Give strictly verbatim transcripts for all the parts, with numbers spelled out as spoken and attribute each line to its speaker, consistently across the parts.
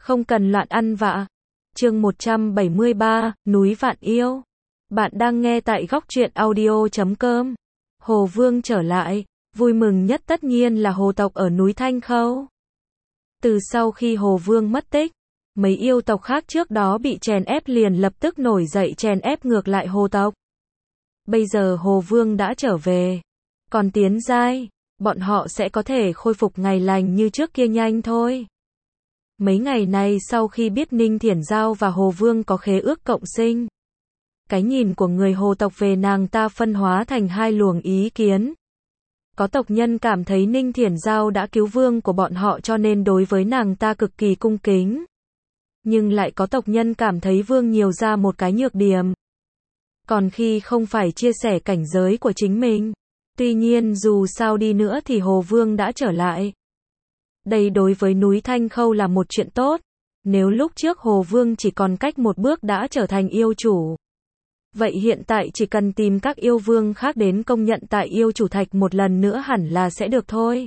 Speaker 1: Không cần loạn ăn vạ. Chương một trăm bảy mươi ba, núi Vạn Yêu. Bạn đang nghe tại góc truyện audio chấm com. Hồ Vương trở lại, vui mừng nhất tất nhiên là hồ tộc ở núi Thanh Khâu. Từ sau khi Hồ Vương mất tích, mấy yêu tộc khác trước đó bị chèn ép liền lập tức nổi dậy chèn ép ngược lại hồ tộc. Bây giờ Hồ Vương đã trở về, còn tiến giai, bọn họ sẽ có thể khôi phục ngày lành như trước kia nhanh thôi. Mấy ngày này sau khi biết Ninh Thiển Giao và Hồ Vương có khế ước cộng sinh, cái nhìn của người hồ tộc về nàng ta phân hóa thành hai luồng ý kiến. Có tộc nhân cảm thấy Ninh Thiển Giao đã cứu vương của bọn họ cho nên đối với nàng ta cực kỳ cung kính. Nhưng lại có tộc nhân cảm thấy vương nhiều ra một cái nhược điểm. Còn khi không phải chia sẻ cảnh giới của chính mình. Tuy nhiên dù sao đi nữa thì Hồ Vương đã trở lại. Đây đối với núi Thanh Khâu là một chuyện tốt. Nếu lúc trước Hồ Vương chỉ còn cách một bước đã trở thành yêu chủ, vậy hiện tại chỉ cần tìm các yêu vương khác đến công nhận tại yêu chủ thạch một lần nữa hẳn là sẽ được thôi.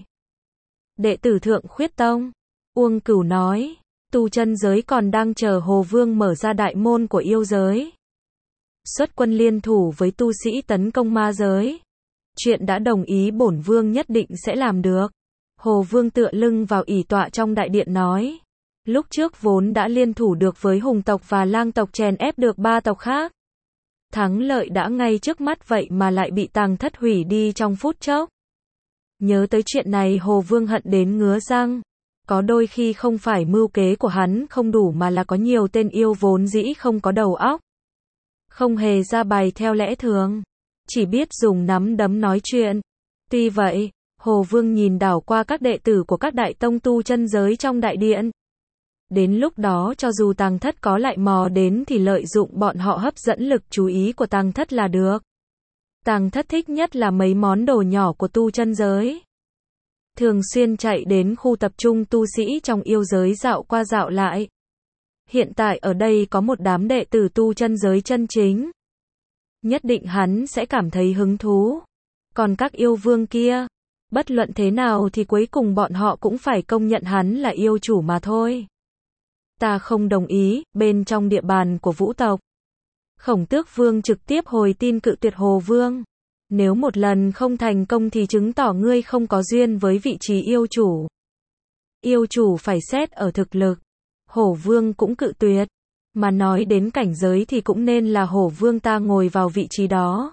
Speaker 1: Đệ tử Thượng Khuyết Tông, Uông Cửu nói, tu chân giới còn đang chờ Hồ Vương mở ra đại môn của yêu giới. Xuất quân liên thủ với tu sĩ tấn công ma giới. Chuyện đã đồng ý bổn vương nhất định sẽ làm được. Hồ Vương tựa lưng vào ỷ tọa trong đại điện nói. Lúc trước vốn đã liên thủ được với hùng tộc và lang tộc chèn ép được ba tộc khác. Thắng lợi đã ngay trước mắt vậy mà lại bị Tàng Thất hủy đi trong phút chốc. Nhớ tới chuyện này Hồ Vương hận đến ngứa răng. Có đôi khi không phải mưu kế của hắn không đủ mà là có nhiều tên yêu vốn dĩ không có đầu óc. Không hề ra bài theo lẽ thường. Chỉ biết dùng nắm đấm nói chuyện. Tuy vậy, Hồ Vương nhìn đảo qua các đệ tử của các đại tông tu chân giới trong đại điện. Đến lúc đó cho dù Tàng Thất có lại mò đến thì lợi dụng bọn họ hấp dẫn lực chú ý của Tàng Thất là được. Tàng Thất thích nhất là mấy món đồ nhỏ của tu chân giới. Thường xuyên chạy đến khu tập trung tu sĩ trong yêu giới dạo qua dạo lại. Hiện tại ở đây có một đám đệ tử tu chân giới chân chính. Nhất định hắn sẽ cảm thấy hứng thú. Còn các yêu vương kia, bất luận thế nào thì cuối cùng bọn họ cũng phải công nhận hắn là yêu chủ mà thôi. Ta không đồng ý, bên trong địa bàn của Vũ tộc. Khổng Tước Vương trực tiếp hồi tin cự tuyệt Hồ Vương. Nếu một lần không thành công thì chứng tỏ ngươi không có duyên với vị trí yêu chủ. Yêu chủ phải xét ở thực lực. Hổ Vương cũng cự tuyệt. Mà nói đến cảnh giới thì cũng nên là Hổ Vương ta ngồi vào vị trí đó.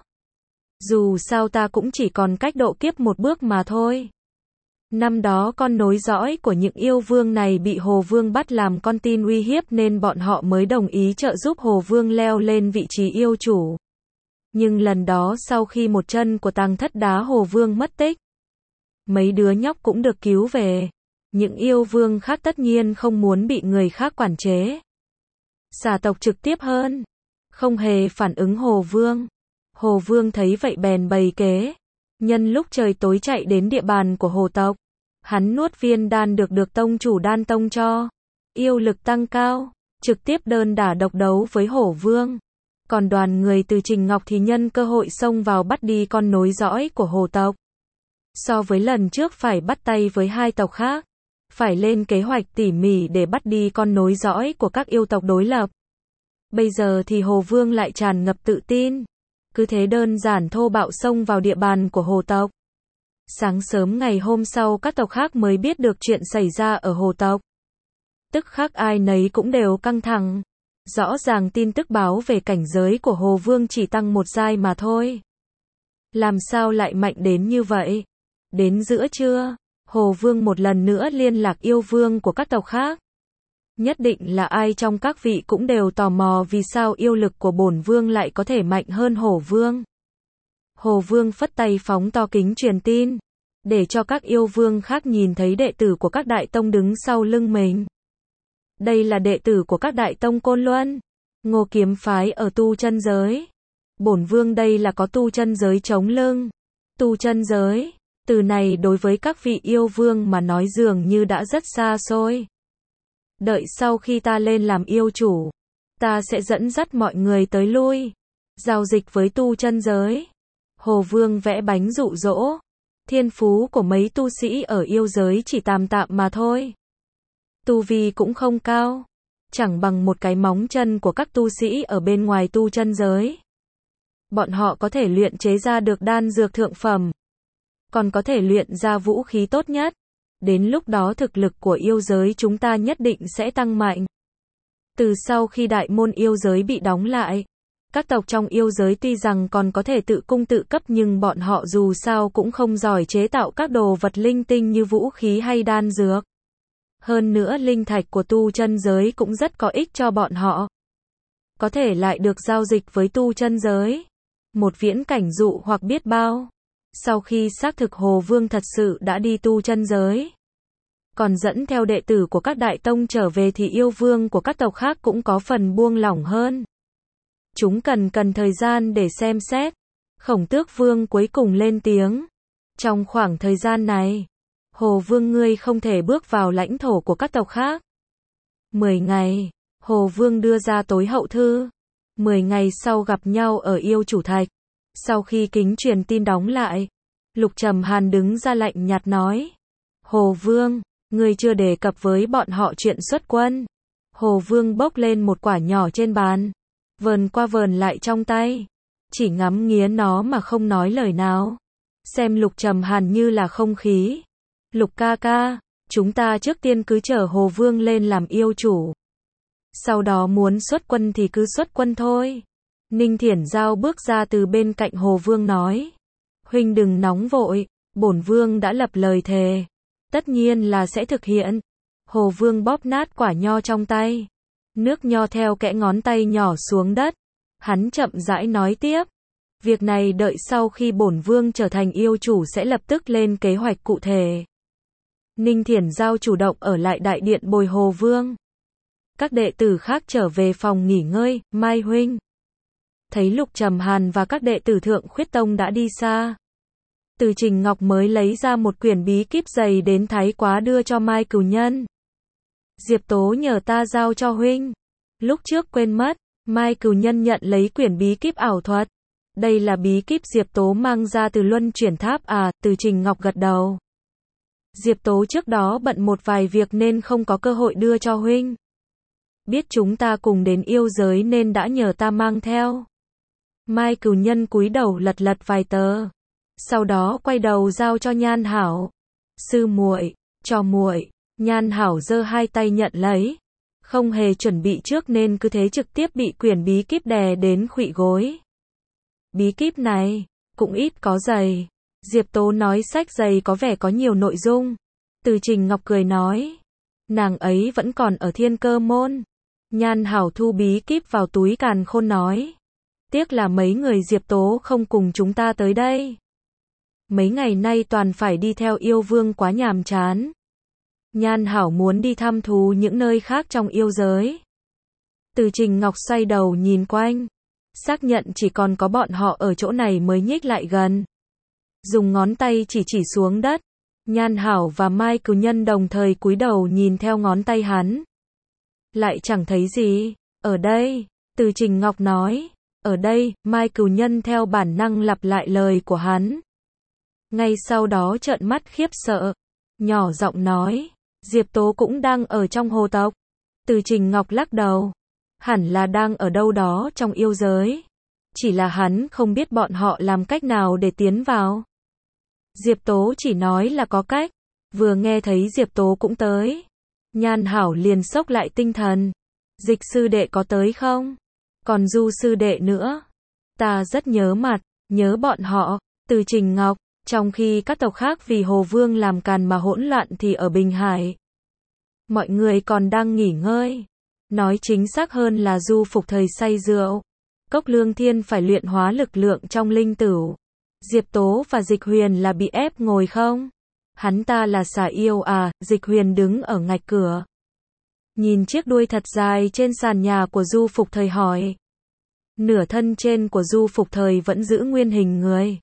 Speaker 1: Dù sao ta cũng chỉ còn cách độ kiếp một bước mà thôi. Năm đó con nối dõi của những yêu vương này bị Hồ Vương bắt làm con tin uy hiếp nên bọn họ mới đồng ý trợ giúp Hồ Vương leo lên vị trí yêu chủ. Nhưng lần đó sau khi một chân của Tàng Thất đá Hồ Vương mất tích, mấy đứa nhóc cũng được cứu về. Những yêu vương khác tất nhiên không muốn bị người khác quản chế. Xà tộc trực tiếp hơn, không hề phản ứng Hồ Vương. Hồ Vương thấy vậy bèn bày kế. Nhân lúc trời tối chạy đến địa bàn của hồ tộc. Hắn nuốt viên đan được được tông chủ đan tông cho. Yêu lực tăng cao, trực tiếp đơn đả độc đấu với Hổ Vương. Còn đoàn người từ Trình Ngọc thì nhân cơ hội xông vào bắt đi con nối dõi của hồ tộc. So với lần trước phải bắt tay với hai tộc khác, phải lên kế hoạch tỉ mỉ để bắt đi con nối dõi của các yêu tộc đối lập. Bây giờ thì Hồ Vương lại tràn ngập tự tin. Cứ thế đơn giản thô bạo xông vào địa bàn của hồ tộc. Sáng sớm ngày hôm sau các tộc khác mới biết được chuyện xảy ra ở hồ tộc. Tức khắc ai nấy cũng đều căng thẳng. Rõ ràng tin tức báo về cảnh giới của Hồ Vương chỉ tăng một giai mà thôi. Làm sao lại mạnh đến như vậy? Đến giữa trưa, Hồ Vương một lần nữa liên lạc yêu vương của các tộc khác. Nhất định là ai trong các vị cũng đều tò mò vì sao yêu lực của bổn vương lại có thể mạnh hơn Hổ Vương. Hồ Vương phất tay phóng to kính truyền tin, để cho các yêu vương khác nhìn thấy đệ tử của các đại tông đứng sau lưng mình. Đây là đệ tử của các đại tông Côn Luân, Ngô Kiếm phái ở tu chân giới. Bổn vương đây là có tu chân giới chống lưng. Tu chân giới, từ này đối với các vị yêu vương mà nói dường như đã rất xa xôi. Đợi sau khi ta lên làm yêu chủ, ta sẽ dẫn dắt mọi người tới lui, giao dịch với tu chân giới. Hồ Vương vẽ bánh dụ dỗ. Thiên phú của mấy tu sĩ ở yêu giới chỉ tạm tạm mà thôi. tu vi cũng không cao, chẳng bằng một cái móng chân của các tu sĩ ở bên ngoài tu chân giới. Bọn họ có thể luyện chế ra được đan dược thượng phẩm, còn có thể luyện ra vũ khí tốt nhất. Đến lúc đó thực lực của yêu giới chúng ta nhất định sẽ tăng mạnh. Từ sau khi đại môn yêu giới bị đóng lại, các tộc trong yêu giới tuy rằng còn có thể tự cung tự cấp nhưng bọn họ dù sao cũng không giỏi chế tạo các đồ vật linh tinh như vũ khí hay đan dược. Hơn nữa linh thạch của tu chân giới cũng rất có ích cho bọn họ. Có thể lại được giao dịch với tu chân giới. Một viễn cảnh dụ hoặc biết bao. Sau khi xác thực Hồ Vương thật sự đã đi tu chân giới, còn dẫn theo đệ tử của các đại tông trở về thì yêu vương của các tộc khác cũng có phần buông lỏng hơn. Chúng cần cần thời gian để xem xét. Khổng Tước Vương cuối cùng lên tiếng. Trong khoảng thời gian này, Hồ Vương ngươi không thể bước vào lãnh thổ của các tộc khác. Mười ngày, Hồ Vương đưa ra tối hậu thư. Mười ngày sau gặp nhau ở yêu chủ thạch. Sau khi kính truyền tin đóng lại, Lục Trầm Hàn đứng ra lạnh nhạt nói. Hồ Vương, ngươi chưa đề cập với bọn họ chuyện xuất quân. Hồ Vương bốc lên một quả nhỏ trên bàn, vờn qua vờn lại trong tay, chỉ ngắm nghía nó mà không nói lời nào. Xem Lục Trầm Hàn như là không khí. Lục ca ca, chúng ta trước tiên cứ chở Hồ Vương lên làm yêu chủ. Sau đó muốn xuất quân thì cứ xuất quân thôi. Ninh Thiển Giao bước ra từ bên cạnh Hồ Vương nói. Huynh đừng nóng vội, bổn Vương đã lập lời thề. Tất nhiên là sẽ thực hiện. Hồ Vương bóp nát quả nho trong tay. Nước nho theo kẽ ngón tay nhỏ xuống đất. Hắn chậm rãi nói tiếp. Việc này đợi sau khi bổn Vương trở thành yêu chủ sẽ lập tức lên kế hoạch cụ thể. Ninh Thiển Giao chủ động ở lại đại điện bồi Hồ Vương. Các đệ tử khác trở về phòng nghỉ ngơi. Mai huynh thấy Lục Trầm Hàn và các đệ tử Thượng Khuyết Tông đã đi xa. Từ Trình Ngọc mới lấy ra một quyển bí kíp dày đến thái quá đưa cho Mai Cửu Nhân. Diệp Tố nhờ ta giao cho huynh. Lúc trước quên mất, Mai Cửu Nhân nhận lấy quyển bí kíp ảo thuật. Đây là bí kíp Diệp Tố mang ra từ Luân Chuyển Tháp à, Từ Trình Ngọc gật đầu. Diệp Tố trước đó bận một vài việc nên không có cơ hội đưa cho huynh. Biết chúng ta cùng đến yêu giới nên đã nhờ ta mang theo. Mai Cửu Nhân cúi đầu lật lật vài tờ. Sau đó quay đầu giao cho Nhan Hảo. Sư muội, cho muội. Nhan Hảo giơ hai tay nhận lấy. Không hề chuẩn bị trước nên cứ thế trực tiếp bị quyển bí kíp đè đến khuỵu gối. Bí kíp này, cũng ít có dày. Diệp Tố nói sách dày có vẻ có nhiều nội dung. Từ Trình Ngọc cười nói. Nàng ấy vẫn còn ở Thiên Cơ Môn. Nhan Hảo thu bí kíp vào túi càn khôn nói. Tiếc là mấy người Diệp Tố không cùng chúng ta tới đây. Mấy ngày nay toàn phải đi theo yêu vương quá nhàm chán. Nhan Hảo muốn đi thăm thú những nơi khác trong yêu giới. Từ Trình Ngọc xoay đầu nhìn quanh. Xác nhận chỉ còn có bọn họ ở chỗ này mới nhích lại gần. Dùng ngón tay chỉ chỉ xuống đất. Nhan Hảo và Mai Cửu Nhân đồng thời cúi đầu nhìn theo ngón tay hắn. Lại chẳng thấy gì. Ở đây, Từ Trình Ngọc nói. Ở đây, Mai Cửu Nhân theo bản năng lặp lại lời của hắn. Ngay sau đó trợn mắt khiếp sợ. Nhỏ giọng nói. Diệp Tố cũng đang ở trong hồ tộc. Từ Trình Ngọc lắc đầu. Hẳn là đang ở đâu đó trong yêu giới. Chỉ là hắn không biết bọn họ làm cách nào để tiến vào. Diệp Tố chỉ nói là có cách. Vừa nghe thấy Diệp Tố cũng tới. Nhan Hảo liền sốc lại tinh thần. Dịch sư đệ có tới không? Còn Du sư đệ nữa. Ta rất nhớ mặt, nhớ bọn họ. Từ Trình Ngọc, trong khi các tộc khác vì Hồ Vương làm càn mà hỗn loạn thì ở Bình Hải. Mọi người còn đang nghỉ ngơi. Nói chính xác hơn là Du Phục Thời say rượu. Cốc Lương Thiên phải luyện hóa lực lượng trong linh tửu. Diệp Tố và Dịch Huyền là bị ép ngồi không? Hắn ta là xà yêu à? Dịch Huyền đứng ở ngạch cửa. Nhìn chiếc đuôi thật dài trên sàn nhà của Du Phục Thời hỏi. Nửa thân trên của Du Phục Thời vẫn giữ nguyên hình người.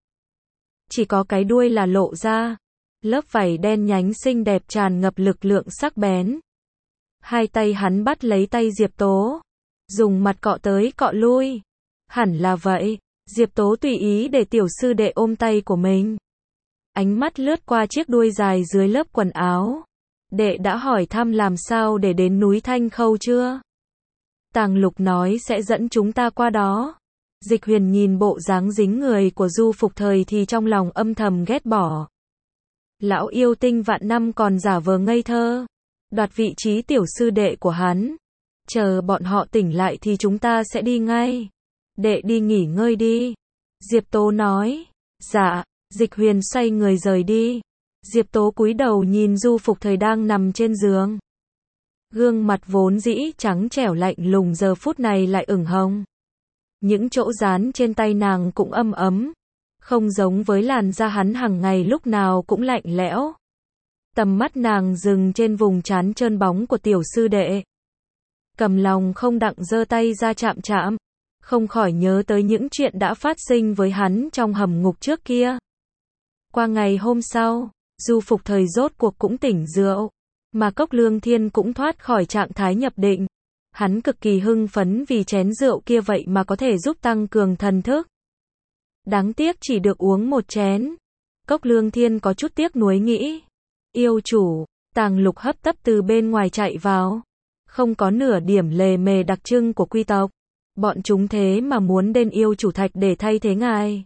Speaker 1: Chỉ có cái đuôi là lộ ra. Lớp vảy đen nhánh xinh đẹp tràn ngập lực lượng sắc bén. Hai tay hắn bắt lấy tay Diệp Tố. Dùng mặt cọ tới cọ lui. Hẳn là vậy. Diệp Tố tùy ý để tiểu sư đệ ôm tay của mình. Ánh mắt lướt qua chiếc đuôi dài dưới lớp quần áo. đệ đã hỏi thăm làm sao để đến núi Thanh Khâu chưa? Tàng Lục nói sẽ dẫn chúng ta qua đó. Dịch Huyền nhìn bộ dáng dính người của Du Phục Thời thì trong lòng âm thầm ghét bỏ. Lão yêu tinh vạn năm còn giả vờ ngây thơ, đoạt vị trí tiểu sư đệ của hắn. Chờ bọn họ tỉnh lại thì chúng ta sẽ đi ngay. Đệ đi nghỉ ngơi đi. Diệp Tố nói. Dạ. Dịch Huyền xoay người rời đi. Diệp Tố cúi đầu nhìn Du Phục Thời đang nằm trên giường. Gương mặt vốn dĩ trắng trẻo lạnh lùng giờ phút này lại ửng hồng. Những chỗ dán trên tay nàng cũng âm ấm, không giống với làn da hắn hàng ngày lúc nào cũng lạnh lẽo. Tầm mắt nàng dừng trên vùng trán trơn bóng của tiểu sư đệ. Cầm lòng không đặng giơ tay ra chạm chạm, không khỏi nhớ tới những chuyện đã phát sinh với hắn trong hầm ngục trước kia. Qua ngày hôm sau, Du Phục Thời rốt cuộc cũng tỉnh rượu, mà Cốc Lương Thiên cũng thoát khỏi trạng thái nhập định. Hắn cực kỳ hưng phấn vì chén rượu kia vậy mà có thể giúp tăng cường thần thức. Đáng tiếc chỉ được uống một chén. Cốc Lương Thiên có chút tiếc nuối nghĩ. Yêu chủ, Tàng Lục hấp tấp từ bên ngoài chạy vào. Không có nửa điểm lề mề đặc trưng của quy tộc. Bọn chúng thế mà muốn đến yêu chủ thạch để thay thế ngài.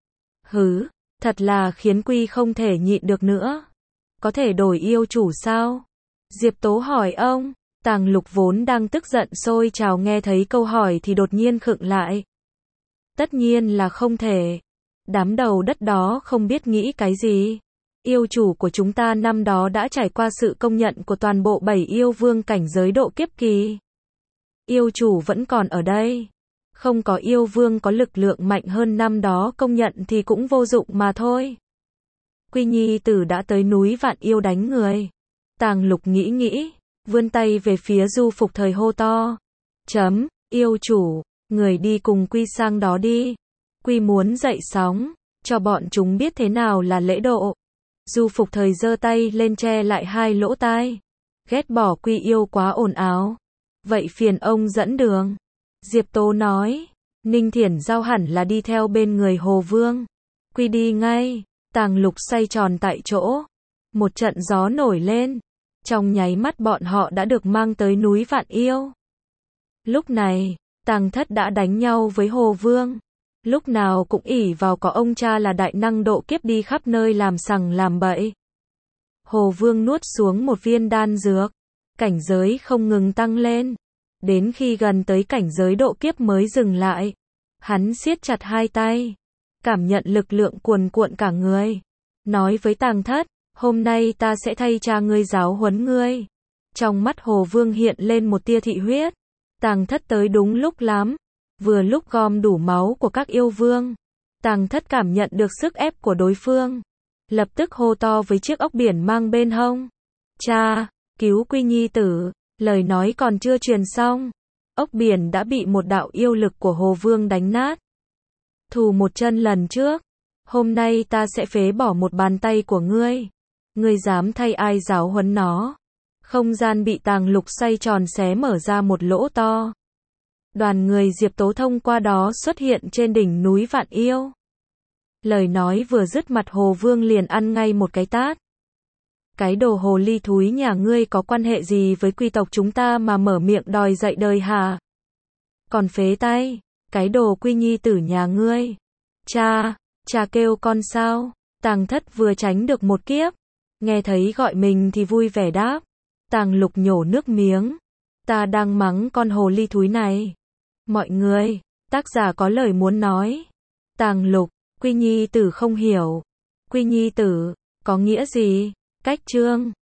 Speaker 1: Hứ, thật là khiến quy không thể nhịn được nữa. Có thể đổi yêu chủ sao? Diệp Tố hỏi ông. Tàng Lục vốn đang tức giận sôi trào nghe thấy câu hỏi thì đột nhiên khựng lại. Tất nhiên là không thể. Đám đầu đất đó không biết nghĩ cái gì. Yêu chủ của chúng ta năm đó đã trải qua sự công nhận của toàn bộ bảy yêu vương cảnh giới độ kiếp kỳ. Yêu chủ vẫn còn ở đây. Không có yêu vương có lực lượng mạnh hơn năm đó công nhận thì cũng vô dụng mà thôi. Quy Nhi tử đã tới núi Vạn Yêu đánh người. Tàng Lục nghĩ nghĩ, vươn tay về phía Du Phục Thời hô to. Chấm, yêu chủ, người đi cùng Quy sang đó đi. Quy muốn dậy sóng, cho bọn chúng biết thế nào là lễ độ. Du Phục Thời giơ tay lên che lại hai lỗ tai. Ghét bỏ Quy yêu quá ồn ào. Vậy phiền ông dẫn đường. Diệp Tố nói. Ninh Thiển Giao hẳn là đi theo bên người Hồ Vương. Quy đi ngay. Tàng Lục xoay tròn tại chỗ. Một trận gió nổi lên. Trong nháy mắt bọn họ đã được mang tới núi Vạn Yêu. Lúc này, Tàng Thất đã đánh nhau với Hồ Vương. Lúc nào cũng ỷ vào có ông cha là đại năng độ kiếp đi khắp nơi làm sằng làm bậy. Hồ Vương nuốt xuống một viên đan dược. Cảnh giới không ngừng tăng lên. Đến khi gần tới cảnh giới độ kiếp mới dừng lại. Hắn siết chặt hai tay. Cảm nhận lực lượng cuồn cuộn cả người. Nói với Tàng Thất. Hôm nay ta sẽ thay cha ngươi giáo huấn ngươi. Trong mắt Hồ Vương hiện lên một tia thị huyết. Tàng Thất tới đúng lúc lắm. Vừa lúc gom đủ máu của các yêu vương. Tàng Thất cảm nhận được sức ép của đối phương. Lập tức hô to với chiếc ốc biển mang bên hông. Cha, cứu Quy Nhi tử. Lời nói còn chưa truyền xong. Ốc biển đã bị một đạo yêu lực của Hồ Vương đánh nát. Thù một chân lần trước. Hôm nay ta sẽ phế bỏ một bàn tay của ngươi. Ngươi dám thay ai giáo huấn nó. Không gian bị Tàng Lục xoay tròn xé mở ra một lỗ to. Đoàn người Diệp Tố thông qua đó xuất hiện trên đỉnh núi Vạn Yêu. Lời nói vừa dứt mặt Hồ Vương liền ăn ngay một cái tát. Cái đồ hồ ly thúi nhà ngươi có quan hệ gì với quy tộc chúng ta mà mở miệng đòi dạy đời hả? Còn phế tay, cái đồ Quy Nhi tử nhà ngươi. Cha, cha kêu con sao? Tàng Thất vừa tránh được một kiếp. Nghe thấy gọi mình thì vui vẻ đáp. Tàng Lục nhổ nước miếng. Ta đang mắng con hồ ly thúi này. Mọi người, tác giả có lời muốn nói. Tàng Lục, Quy Nhi tử không hiểu. Quy Nhi tử, có nghĩa gì? Cách chương.